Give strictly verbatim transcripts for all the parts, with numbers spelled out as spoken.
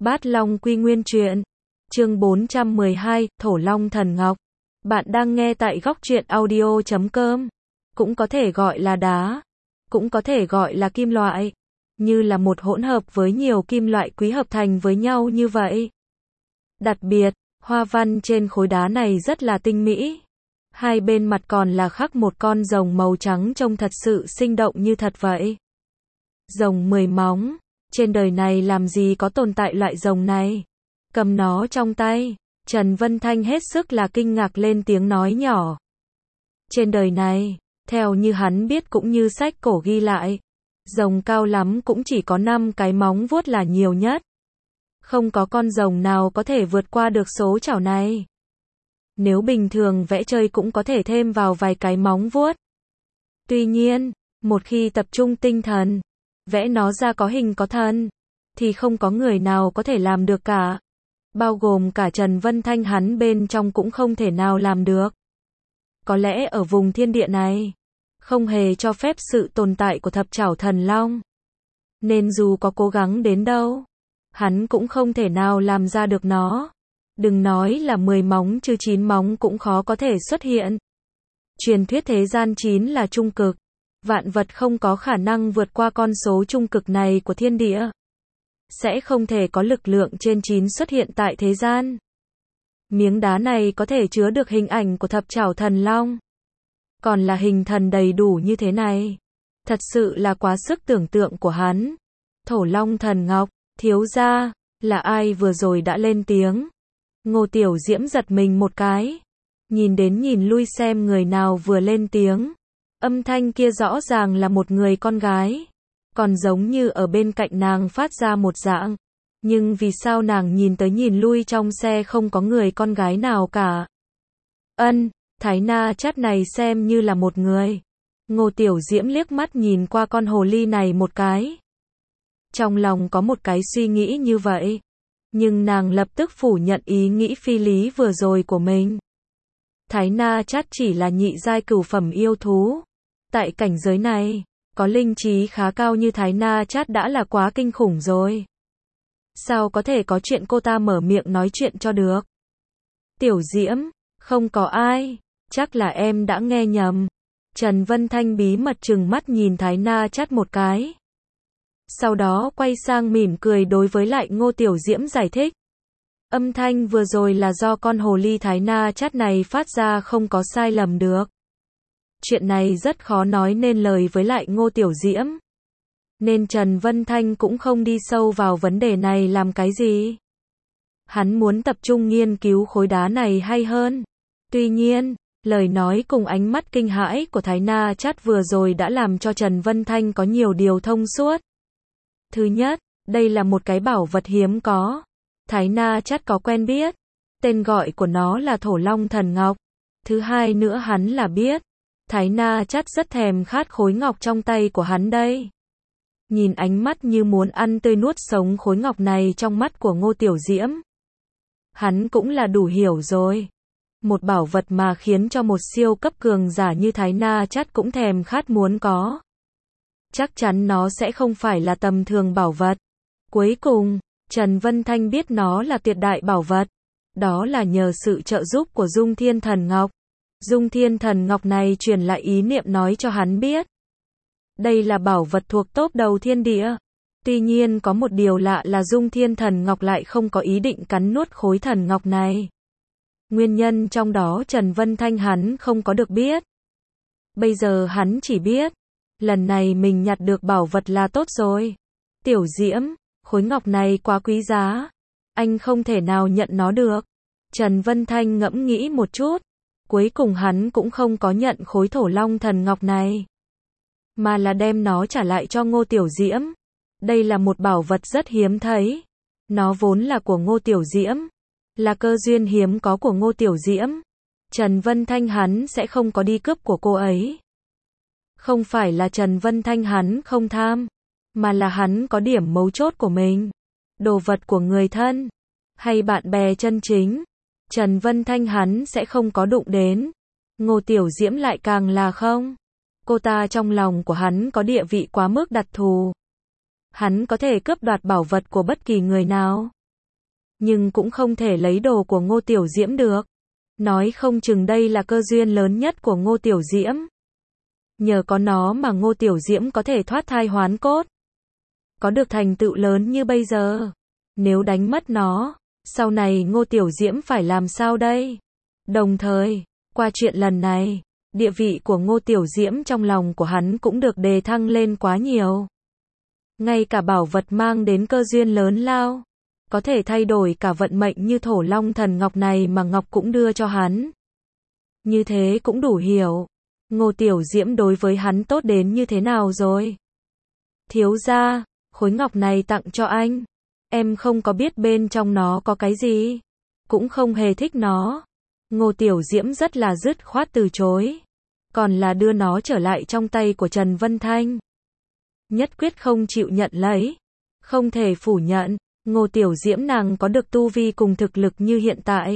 Bát Long Quy Nguyên Truyện, chương bốn trăm mười hai, Thổ Long Thần Ngọc. Bạn đang nghe tại góc truyện audio chấm com. Cũng có thể gọi là đá, cũng có thể gọi là kim loại, như là một hỗn hợp với nhiều kim loại quý hợp thành với nhau như vậy. Đặc biệt, hoa văn trên khối đá này rất là tinh mỹ. Hai bên mặt còn là khắc một con rồng màu trắng trông thật sự sinh động như thật vậy. Rồng mười móng, trên đời này làm gì có tồn tại loại rồng này. Cầm nó trong tay, Trần Vân Thanh hết sức là kinh ngạc lên tiếng nói nhỏ. Trên đời này, theo như hắn biết cũng như sách cổ ghi lại, rồng cao lắm cũng chỉ có năm cái móng vuốt là nhiều nhất. Không có con rồng nào có thể vượt qua được số chảo này. Nếu bình thường vẽ chơi cũng có thể thêm vào vài cái móng vuốt. Tuy nhiên, một khi tập trung tinh thần, vẽ nó ra có hình có thân, thì không có người nào có thể làm được cả. Bao gồm cả Trần Vân Thanh hắn bên trong cũng không thể nào làm được. Có lẽ ở vùng thiên địa này, không hề cho phép sự tồn tại của thập trảo thần long. Nên dù có cố gắng đến đâu, hắn cũng không thể nào làm ra được nó. Đừng nói là mười móng chứ chín móng cũng khó có thể xuất hiện. Truyền thuyết thế gian chín là trung cực. Vạn vật không có khả năng vượt qua con số trung cực này của thiên địa. Sẽ không thể có lực lượng trên chín xuất hiện tại thế gian. Miếng đá này có thể chứa được hình ảnh của thập trảo thần long. Còn là hình thần đầy đủ như thế này. Thật sự là quá sức tưởng tượng của hắn. Thổ Long Thần Ngọc, thiếu gia, là ai vừa rồi đã lên tiếng. Ngô Tiểu Diễm giật mình một cái. Nhìn đến nhìn lui xem người nào vừa lên tiếng. Âm thanh kia rõ ràng là một người con gái. Còn giống như ở bên cạnh nàng phát ra một dạng. Nhưng vì sao nàng nhìn tới nhìn lui trong xe không có người con gái nào cả. Ân, Thái Na Chát này xem như là một người. Ngô Tiểu Diễm liếc mắt nhìn qua con hồ ly này một cái. Trong lòng có một cái suy nghĩ như vậy. Nhưng nàng lập tức phủ nhận ý nghĩ phi lý vừa rồi của mình. Thái Na Chát chỉ là nhị giai cửu phẩm yêu thú. Tại cảnh giới này, có linh trí khá cao như Thái Na Chát đã là quá kinh khủng rồi. Sao có thể có chuyện cô ta mở miệng nói chuyện cho được? Tiểu Diễm, không có ai, chắc là em đã nghe nhầm. Trần Vân Thanh bí mật trừng mắt nhìn Thái Na Chát một cái. Sau đó quay sang mỉm cười đối với lại Ngô Tiểu Diễm giải thích. Âm thanh vừa rồi là do con hồ ly Thái Na Chát này phát ra không có sai lầm được. Chuyện này rất khó nói nên lời với lại Ngô Tiểu Diễm. Nên Trần Vân Thanh cũng không đi sâu vào vấn đề này làm cái gì. Hắn muốn tập trung nghiên cứu khối đá này hay hơn. Tuy nhiên, lời nói cùng ánh mắt kinh hãi của Thái Na Chát vừa rồi đã làm cho Trần Vân Thanh có nhiều điều thông suốt. Thứ nhất, đây là một cái bảo vật hiếm có. Thái Na Chát có quen biết. Tên gọi của nó là Thổ Long Thần Ngọc. Thứ hai nữa hắn là biết. Thái Na Chát rất thèm khát khối ngọc trong tay của hắn đây. Nhìn ánh mắt như muốn ăn tươi nuốt sống khối ngọc này trong mắt của Ngô Tiểu Diễm. Hắn cũng là đủ hiểu rồi. Một bảo vật mà khiến cho một siêu cấp cường giả như Thái Na Chát cũng thèm khát muốn có. Chắc chắn nó sẽ không phải là tầm thường bảo vật. Cuối cùng, Trần Vân Thanh biết nó là tuyệt đại bảo vật. Đó là nhờ sự trợ giúp của Dung Thiên Thần Ngọc. Dung Thiên Thần Ngọc này truyền lại ý niệm nói cho hắn biết. Đây là bảo vật thuộc top đầu thiên địa. Tuy nhiên có một điều lạ là Dung Thiên Thần Ngọc lại không có ý định cắn nuốt khối thần ngọc này. Nguyên nhân trong đó Trần Vân Thanh hắn không có được biết. Bây giờ hắn chỉ biết. Lần này mình nhặt được bảo vật là tốt rồi. Tiểu Diễm, khối ngọc này quá quý giá. Anh không thể nào nhận nó được. Trần Vân Thanh ngẫm nghĩ một chút. Cuối cùng hắn cũng không có nhận khối Thổ Long Thần Ngọc này. Mà là đem nó trả lại cho Ngô Tiểu Diễm. Đây là một bảo vật rất hiếm thấy. Nó vốn là của Ngô Tiểu Diễm. Là cơ duyên hiếm có của Ngô Tiểu Diễm. Trần Vân Thanh hắn sẽ không có đi cướp của cô ấy. Không phải là Trần Vân Thanh hắn không tham. Mà là hắn có điểm mấu chốt của mình. Đồ vật của người thân. Hay bạn bè chân chính. Trần Vân Thanh hắn sẽ không có đụng đến. Ngô Tiểu Diễm lại càng là không. Cô ta trong lòng của hắn có địa vị quá mức đặc thù. Hắn có thể cướp đoạt bảo vật của bất kỳ người nào. nhưng cũng không thể lấy đồ của Ngô Tiểu Diễm được. Nói không chừng đây là cơ duyên lớn nhất của Ngô Tiểu Diễm. Nhờ có nó mà Ngô Tiểu Diễm có thể thoát thai hoán cốt. Có được thành tựu lớn như bây giờ. Nếu đánh mất nó, sau này Ngô Tiểu Diễm phải làm sao đây? Đồng thời, qua chuyện lần này, địa vị của Ngô Tiểu Diễm trong lòng của hắn cũng được đề thăng lên quá nhiều. Ngay cả bảo vật mang đến cơ duyên lớn lao, có thể thay đổi cả vận mệnh như Thổ Long Thần Ngọc này mà Ngọc cũng đưa cho hắn. Như thế cũng đủ hiểu, Ngô Tiểu Diễm đối với hắn tốt đến như thế nào rồi. Thiếu gia, khối ngọc này tặng cho anh. Em không có biết bên trong nó có cái gì, cũng không hề thích nó. Ngô Tiểu Diễm rất là dứt khoát từ chối, còn là đưa nó trở lại trong tay của Trần Vân Thanh. Nhất quyết không chịu nhận lấy. Không thể phủ nhận, Ngô Tiểu Diễm nàng có được tu vi cùng thực lực như hiện tại.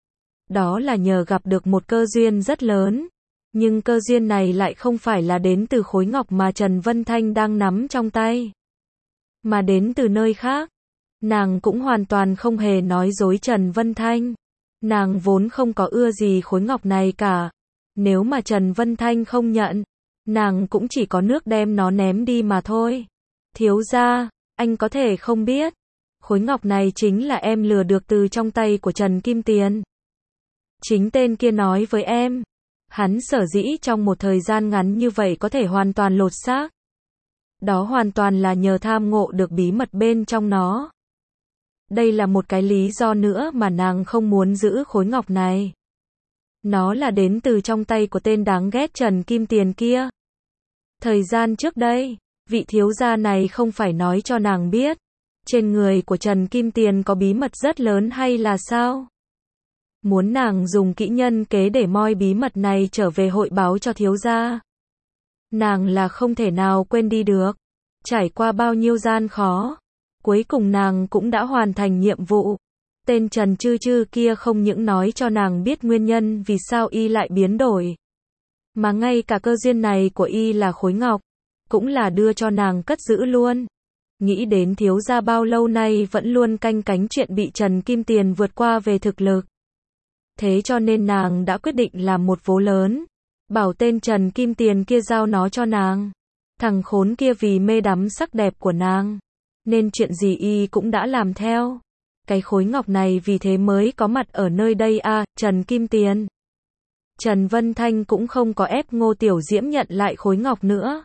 Đó là nhờ gặp được một cơ duyên rất lớn. Nhưng cơ duyên này lại không phải là đến từ khối ngọc mà Trần Vân Thanh đang nắm trong tay, mà đến từ nơi khác. Nàng cũng hoàn toàn không hề nói dối Trần Vân Thanh. Nàng vốn không có ưa gì khối ngọc này cả. Nếu mà Trần Vân Thanh không nhận, nàng cũng chỉ có nước đem nó ném đi mà thôi. Thiếu gia, anh có thể không biết, khối ngọc này chính là em lừa được từ trong tay của Trần Kim Tiền. Chính tên kia nói với em, hắn sở dĩ trong một thời gian ngắn như vậy có thể hoàn toàn lột xác. Đó hoàn toàn là nhờ tham ngộ được bí mật bên trong nó. Đây là một cái lý do nữa mà nàng không muốn giữ khối ngọc này. Nó là đến từ trong tay của tên đáng ghét Trần Kim Tiền kia. Thời gian trước đây, vị thiếu gia này không phải nói cho nàng biết, trên người của Trần Kim Tiền có bí mật rất lớn hay là sao? Muốn nàng dùng kỹ nhân kế để moi bí mật này trở về hội báo cho thiếu gia. Nàng là không thể nào quên đi được. Trải qua bao nhiêu gian khó, cuối cùng nàng cũng đã hoàn thành nhiệm vụ. Tên Trần Chư Chư kia không những nói cho nàng biết nguyên nhân vì sao y lại biến đổi, mà ngay cả cơ duyên này của y là khối ngọc, cũng là đưa cho nàng cất giữ luôn. Nghĩ đến thiếu gia bao lâu nay vẫn luôn canh cánh chuyện bị Trần Kim Tiền vượt qua về thực lực. Thế cho nên nàng đã quyết định làm một vố lớn, bảo tên Trần Kim Tiền kia giao nó cho nàng. Thằng khốn kia vì mê đắm sắc đẹp của nàng, nên chuyện gì y cũng đã làm theo. Cái khối ngọc này vì thế mới có mặt ở nơi đây à, Trần Kim Tiền. Trần Vân Thanh cũng không có ép Ngô Tiểu Diễm nhận lại khối ngọc nữa,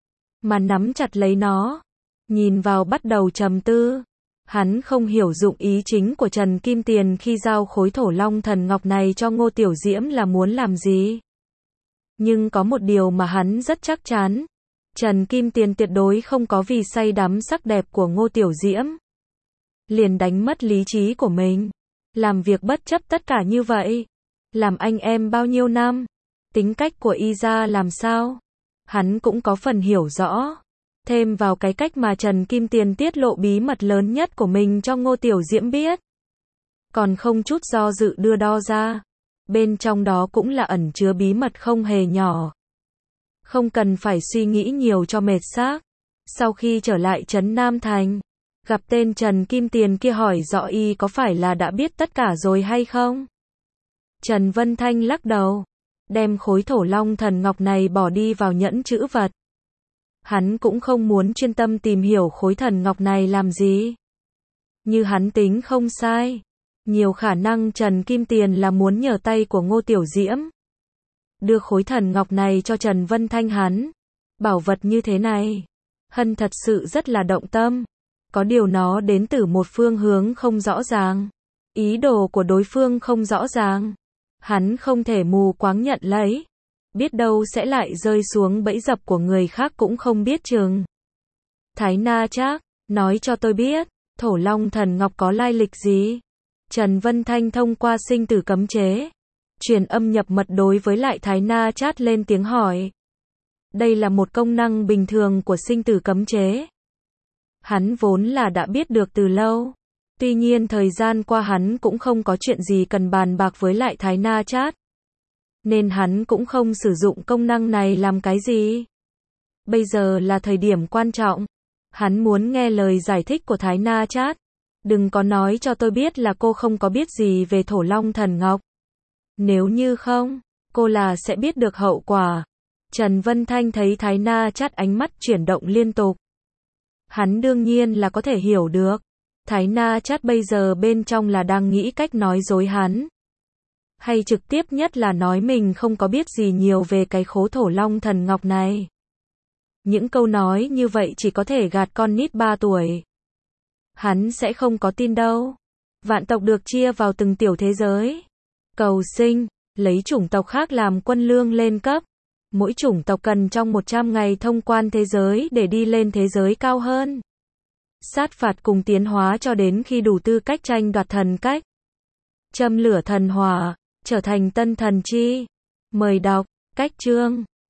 mà nắm chặt lấy nó, nhìn vào bắt đầu trầm tư. Hắn không hiểu dụng ý chính của Trần Kim Tiền khi giao khối Thổ Long Thần Ngọc này cho Ngô Tiểu Diễm là muốn làm gì. Nhưng có một điều mà hắn rất chắc chắn, Trần Kim Tiền tuyệt đối không có vì say đắm sắc đẹp của Ngô Tiểu Diễm liền đánh mất lý trí của mình, làm việc bất chấp tất cả như vậy. Làm anh em bao nhiêu năm, tính cách của y ra làm sao, hắn cũng có phần hiểu rõ. Thêm vào cái cách mà Trần Kim Tiền tiết lộ bí mật lớn nhất của mình cho Ngô Tiểu Diễm biết, còn không chút do dự đưa đo ra. Bên trong đó cũng là ẩn chứa bí mật không hề nhỏ. Không cần phải suy nghĩ nhiều cho mệt xác. Sau khi trở lại trấn Nam Thành, gặp tên Trần Kim Tiền kia hỏi rõ y có phải là đã biết tất cả rồi hay không. Trần Vân Thanh lắc đầu, đem khối Thổ Long Thần Ngọc này bỏ đi vào nhẫn trữ vật. Hắn cũng không muốn chuyên tâm tìm hiểu khối thần ngọc này làm gì. Như hắn tính không sai, nhiều khả năng Trần Kim Tiền là muốn nhờ tay của Ngô Tiểu Diễm đưa khối thần ngọc này cho Trần Vân Thanh hắn. Bảo vật như thế này, Hân thật sự rất là động tâm. Có điều nó đến từ một phương hướng không rõ ràng, ý đồ của đối phương không rõ ràng, hắn không thể mù quáng nhận lấy. Biết đâu sẽ lại rơi xuống bẫy dập của người khác cũng không biết chừng. Thái Na Trác, nói cho tôi biết, Thổ Long Thần Ngọc có lai lịch gì? Trần Vân Thanh thông qua sinh tử cấm chế, truyền âm nhập mật đối với lại Thái Na Trác lên tiếng hỏi. Đây là một công năng bình thường của sinh tử cấm chế. Hắn vốn là đã biết được từ lâu. Tuy nhiên thời gian qua hắn cũng không có chuyện gì cần bàn bạc với lại Thái Na Trác, nên hắn cũng không sử dụng công năng này làm cái gì. Bây giờ là thời điểm quan trọng, hắn muốn nghe lời giải thích của Thái Na Trác. Đừng có nói cho tôi biết là cô không có biết gì về Thổ Long Thần Ngọc. Nếu như không, cô là sẽ biết được hậu quả. Trần Vân Thanh thấy Thái Na Chát ánh mắt chuyển động liên tục. Hắn đương nhiên là có thể hiểu được. Thái Na Chát bây giờ bên trong là đang nghĩ cách nói dối hắn. Hay trực tiếp nhất là nói mình không có biết gì nhiều về cái khố Thổ Long Thần Ngọc này. Những câu nói như vậy chỉ có thể gạt con nít ba tuổi. Hắn sẽ không có tin đâu. Vạn tộc được chia vào từng tiểu thế giới. Cầu sinh, lấy chủng tộc khác làm quân lương lên cấp. Mỗi chủng tộc cần trong một trăm ngày thông quan thế giới để đi lên thế giới cao hơn. Sát phạt cùng tiến hóa cho đến khi đủ tư cách tranh đoạt thần cách. Châm lửa thần hỏa, trở thành tân thần chi. Mời đọc, cách chương.